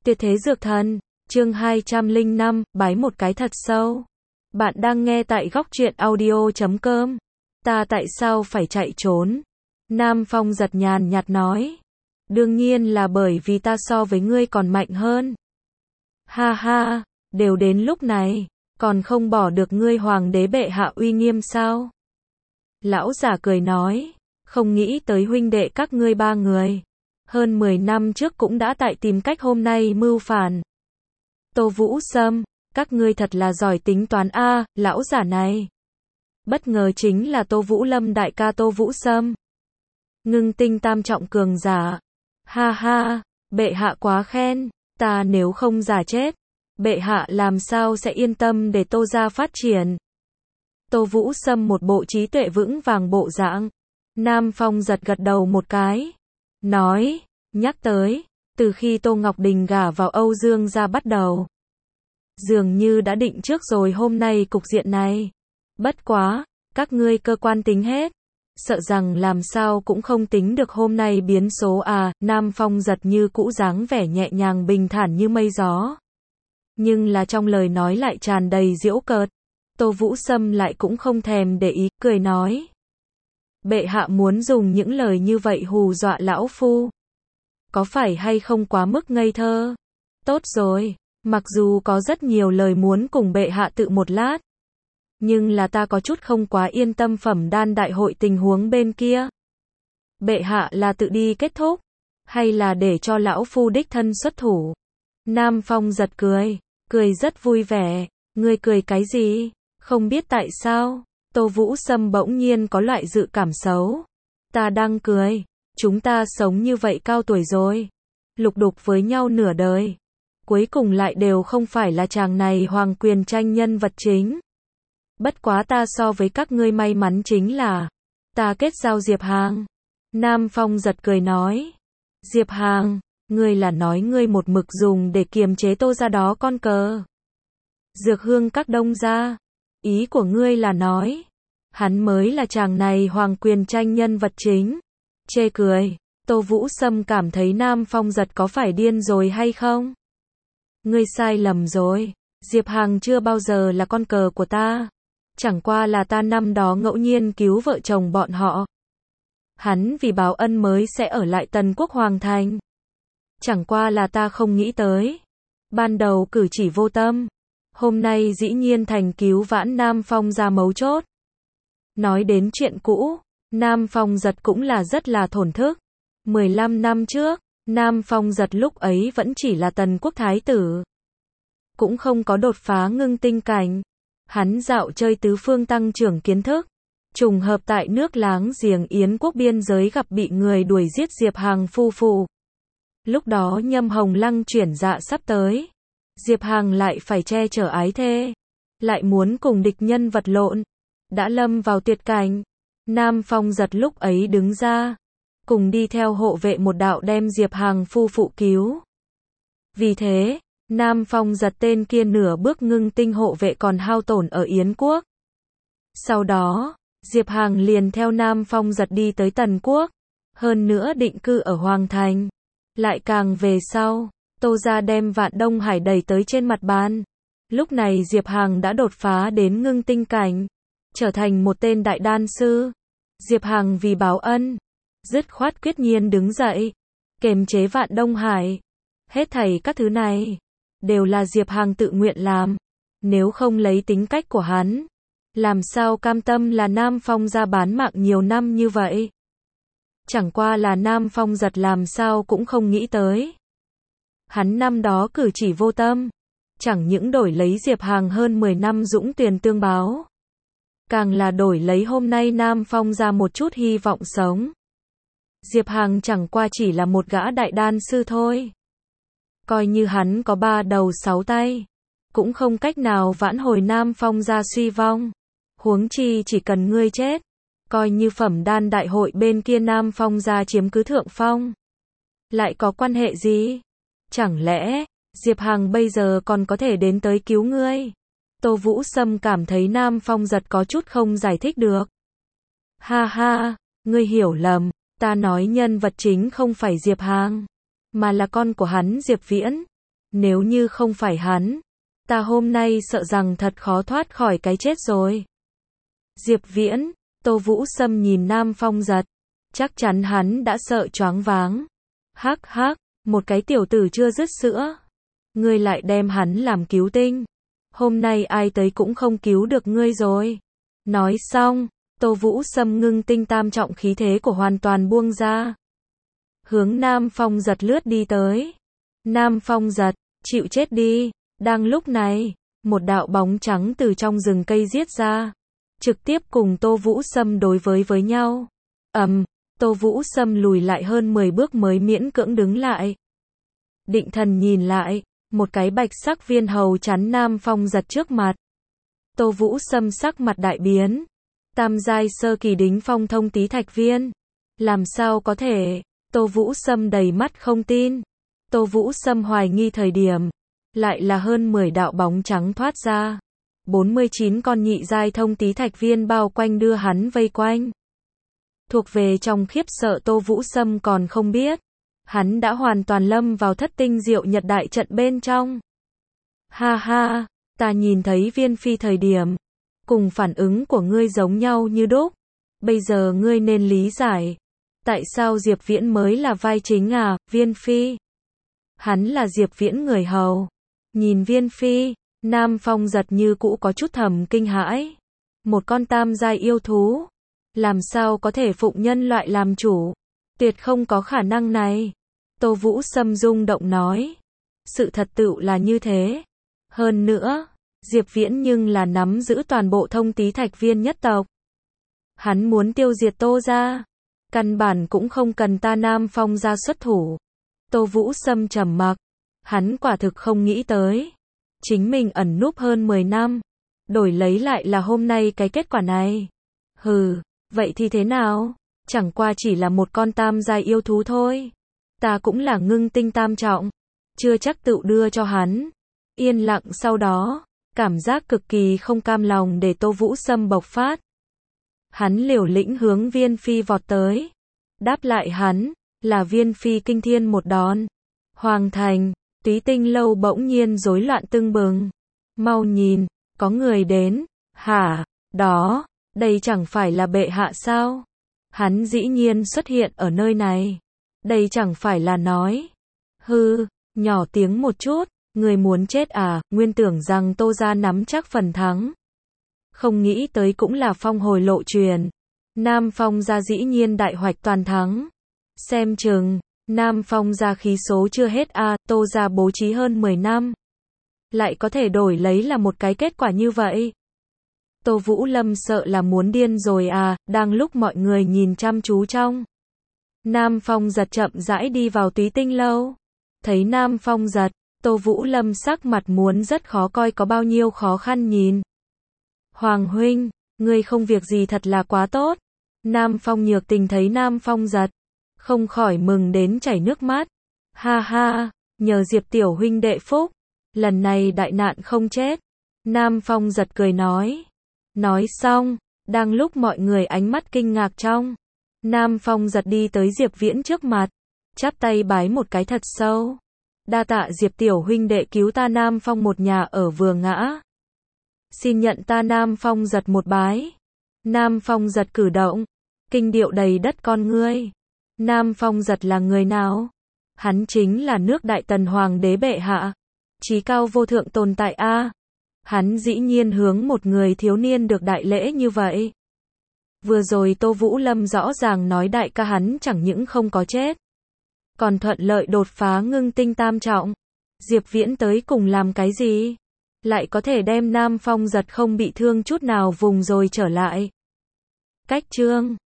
Tuyệt thế dược thần, chương 205, bái một cái thật sâu. Bạn đang nghe tại góc truyện audio.com. Ta tại sao phải chạy trốn? Nam Phong giật nhàn nhạt nói. Đương nhiên là bởi vì ta so với ngươi còn mạnh hơn. Ha ha, đều đến lúc này, còn không bỏ được ngươi hoàng đế bệ hạ uy nghiêm sao? Lão giả cười nói, không nghĩ tới huynh đệ các ngươi ba người. Hơn 10 năm trước cũng đã tại tìm cách hôm nay mưu phản. Tô Vũ Sâm, các ngươi thật là giỏi tính toán a, lão giả này. Bất ngờ chính là Tô Vũ Lâm đại ca Tô Vũ Sâm. Ngưng tinh tam trọng cường giả. Ha ha, bệ hạ quá khen, ta nếu không giả chết, bệ hạ làm sao sẽ yên tâm để Tô gia phát triển. Tô Vũ Sâm một bộ trí tuệ vững vàng bộ dạng. Nam Phong giật gật đầu một cái. Nói, nhắc tới, từ khi Tô Ngọc Đình gả vào Âu Dương gia bắt đầu. Dường như đã định trước rồi hôm nay cục diện này. Bất quá, các ngươi cơ quan tính hết. Sợ rằng làm sao cũng không tính được hôm nay biến số à, Nam Phong giật như cũ dáng vẻ nhẹ nhàng bình thản như mây gió. Nhưng là trong lời nói lại tràn đầy giễu cợt. Tô Vũ Sâm lại cũng không thèm để ý, cười nói. Bệ hạ muốn dùng những lời như vậy hù dọa lão phu. Có phải hay không quá mức ngây thơ? Tốt rồi, mặc dù có rất nhiều lời muốn cùng bệ hạ tự một lát. Nhưng là ta có chút không quá yên tâm Phẩm Đan đại hội tình huống bên kia. Bệ hạ là tự đi kết thúc, hay là để cho lão phu đích thân xuất thủ? Nam Phong giật cười, cười rất vui vẻ. Ngươi cười cái gì? Không biết tại sao, Tô Vũ Sâm bỗng nhiên có loại dự cảm xấu. Ta đang cười, chúng ta sống như vậy cao tuổi rồi, lục đục với nhau nửa đời, cuối cùng lại đều không phải là chàng này hoàng quyền tranh nhân vật chính. Bất quá ta so với các ngươi may mắn chính là, ta kết giao Diệp Hàng. Nam Phong giật cười nói, Diệp Hàng, ngươi là nói ngươi một mực dùng để kiềm chế Tô gia đó con cờ. Dược hương các đông gia. Ý của ngươi là nói, hắn mới là chàng này hoàng quyền tranh nhân vật chính. Chê cười, Tô Vũ Sâm cảm thấy Nam Phong giật có phải điên rồi hay không? Ngươi sai lầm rồi, Diệp Hàng chưa bao giờ là con cờ của ta. Chẳng qua là ta năm đó ngẫu nhiên cứu vợ chồng bọn họ. Hắn vì báo ân mới sẽ ở lại Tần Quốc Hoàng Thành. Chẳng qua là ta không nghĩ tới. Ban đầu cử chỉ vô tâm. Hôm nay dĩ nhiên thành cứu vãn Nam Phong ra mấu chốt. Nói đến chuyện cũ, Nam Phong giật cũng là rất là thổn thức. 15 năm trước, Nam Phong giật lúc ấy vẫn chỉ là Tần Quốc Thái tử. Cũng không có đột phá ngưng tinh cảnh. Hắn dạo chơi tứ phương tăng trưởng kiến thức. Trùng hợp tại nước láng giềng Yến quốc biên giới gặp bị người đuổi giết Diệp Hàng phu phụ. Lúc đó Nhâm Hồng Lăng chuyển dạ sắp tới. Diệp Hàng lại phải che chở ái thê, lại muốn cùng địch nhân vật lộn, đã lâm vào tuyệt cảnh. Nam Phong giật lúc ấy đứng ra, cùng đi theo hộ vệ một đạo đem Diệp Hàng phu phụ cứu. Vì thế, Nam Phong giật tên kia nửa bước ngưng tinh hộ vệ còn hao tổn ở Yến quốc. Sau đó, Diệp Hàng liền theo Nam Phong giật đi tới Tần Quốc, hơn nữa định cư ở Hoàng Thành. Lại càng về sau, Tô gia đem Vạn Đông Hải đẩy tới trên mặt bàn. Lúc này Diệp Hàng đã đột phá đến ngưng tinh cảnh, trở thành một tên đại đan sư. Diệp Hàng vì báo ân, dứt khoát quyết nhiên đứng dậy, kềm chế Vạn Đông Hải. Hết thảy các thứ này, đều là Diệp Hàng tự nguyện làm. Nếu không lấy tính cách của hắn, làm sao cam tâm là Nam Phong gia bán mạng nhiều năm như vậy? Chẳng qua là Nam Phong giật làm sao cũng không nghĩ tới. Hắn năm đó cử chỉ vô tâm, chẳng những đổi lấy Diệp Hàng hơn 10 năm dũng tuyền tương báo, càng là đổi lấy hôm nay Nam Phong ra một chút hy vọng sống. Diệp Hàng chẳng qua chỉ là một gã đại đan sư thôi. Coi như hắn có 3 đầu 6 tay, cũng không cách nào vãn hồi Nam Phong ra suy vong. Huống chi chỉ cần ngươi chết, coi như Phẩm Đan đại hội bên kia Nam Phong ra chiếm cứ thượng phong, lại có quan hệ gì? Chẳng lẽ, Diệp Hàng bây giờ còn có thể đến tới cứu ngươi? Tô Vũ Sâm cảm thấy Nam Phong giật có chút không giải thích được. Ha ha, ngươi hiểu lầm, ta nói nhân vật chính không phải Diệp Hàng, mà là con của hắn Diệp Viễn. Nếu như không phải hắn, ta hôm nay sợ rằng thật khó thoát khỏi cái chết rồi. Diệp Viễn, Tô Vũ Sâm nhìn Nam Phong Giật, chắc chắn hắn đã sợ choáng váng. Hắc hắc, một cái tiểu tử chưa dứt sữa, ngươi lại đem hắn làm cứu tinh. Hôm nay ai tới cũng không cứu được ngươi rồi. Nói xong, Tô Vũ Sâm ngưng tinh tam trọng khí thế của hoàn toàn buông ra. Hướng Nam Phong Giật lướt đi tới. Nam Phong Giật, chịu chết đi. Đang lúc này, một đạo bóng trắng từ trong rừng cây giết ra, trực tiếp cùng Tô Vũ Sâm đối với nhau. Tô Vũ Sâm lùi lại hơn 10 bước mới miễn cưỡng đứng lại. Định thần nhìn lại, một cái bạch sắc viên hầu chắn Nam Phong Giật trước mặt. Tô Vũ Sâm sắc mặt đại biến. Tam giai sơ kỳ đính phong thông tí thạch viên. Làm sao có thể? Tô Vũ Sâm đầy mắt không tin. Tô Vũ Sâm hoài nghi thời điểm, lại là hơn 10 đạo bóng trắng thoát ra. 49 con nhị giai thông tí thạch viên bao quanh đưa hắn vây quanh. Thuộc về trong khiếp sợ Tô Vũ Sâm còn không biết, hắn đã hoàn toàn lâm vào thất tinh diệu nhật đại trận bên trong. Ha ha, ta nhìn thấy Viên Phi thời điểm, cùng phản ứng của ngươi giống nhau như đúc. Bây giờ ngươi nên lý giải, tại sao Diệp Viễn mới là vai chính à, Viên Phi? Hắn là Diệp Viễn người hầu. Nhìn Viên Phi, Nam Phong Giật như cũ có chút thầm kinh hãi. Một con tam giai yêu thú, làm sao có thể phụng nhân loại làm chủ? Tuyệt không có khả năng này. Tô Vũ Sâm rung động nói. Sự thật tựu là như thế. Hơn nữa, Diệp Viễn nhưng là nắm giữ toàn bộ thông tí thạch viên nhất tộc. Hắn muốn tiêu diệt Tô gia, căn bản cũng không cần ta Nam Phong gia xuất thủ. Tô Vũ Sâm trầm mặc, hắn quả thực không nghĩ tới, chính mình ẩn núp hơn 10 năm, đổi lấy lại là hôm nay cái kết quả này. Hừ, vậy thì thế nào? Chẳng qua chỉ là một con tam giai yêu thú thôi. Ta cũng là ngưng tinh tam trọng, chưa chắc tự đưa cho hắn. Yên lặng sau đó, cảm giác cực kỳ không cam lòng để Tô Vũ Sâm bộc phát. Hắn liều lĩnh hướng Viên Phi vọt tới. Đáp lại hắn, là Viên Phi kinh thiên một đòn. Hoàng thành, Túy Tinh lâu bỗng nhiên rối loạn tưng bừng. Mau nhìn, có người đến. Hả, đó, đây chẳng phải là bệ hạ sao? Hắn dĩ nhiên xuất hiện ở nơi này. Đây chẳng phải là nói. Hư, nhỏ tiếng một chút, người muốn chết à, nguyên tưởng rằng Tô gia nắm chắc phần thắng. Không nghĩ tới cũng là phong hồi lộ truyền. Nam Phong gia dĩ nhiên đại hoạch toàn thắng. Xem chừng, Nam Phong gia khí số chưa hết à, Tô gia bố trí hơn 10 năm. Lại có thể đổi lấy là một cái kết quả như vậy. Tô Vũ Lâm sợ là muốn điên rồi à, đang lúc mọi người nhìn chăm chú trong. Nam Phong Giật chậm rãi đi vào Túy Tinh lâu. Thấy Nam Phong Giật, Tô Vũ Lâm sắc mặt muốn rất khó coi có bao nhiêu khó khăn nhìn. Hoàng huynh, ngươi không việc gì thật là quá tốt. Nam Phong Nhược Tình thấy Nam Phong Giật, không khỏi mừng đến chảy nước mắt. Ha ha, nhờ Diệp tiểu huynh đệ phúc, lần này đại nạn không chết. Nam Phong Giật cười nói. Nói xong, đang lúc mọi người ánh mắt kinh ngạc trong, Nam Phong Giật đi tới Diệp Viễn trước mặt, chắp tay bái một cái thật sâu. Đa tạ Diệp tiểu huynh đệ cứu ta Nam Phong một nhà ở vừa ngã. Xin nhận ta Nam Phong Giật một bái. Nam Phong Giật cử động, kinh điệu đầy đất con ngươi. Nam Phong Giật là người nào? Hắn chính là nước Đại Tần Hoàng đế bệ hạ, chí cao vô thượng tồn tại a. Hắn dĩ nhiên hướng một người thiếu niên được đại lễ như vậy. Vừa rồi Tô Vũ Lâm rõ ràng nói đại ca hắn chẳng những không có chết, còn thuận lợi đột phá ngưng tinh tam trọng. Diệp Viễn tới cùng làm cái gì? Lại có thể đem Nam Phong Giật không bị thương chút nào vùng rồi trở lại. Cách chương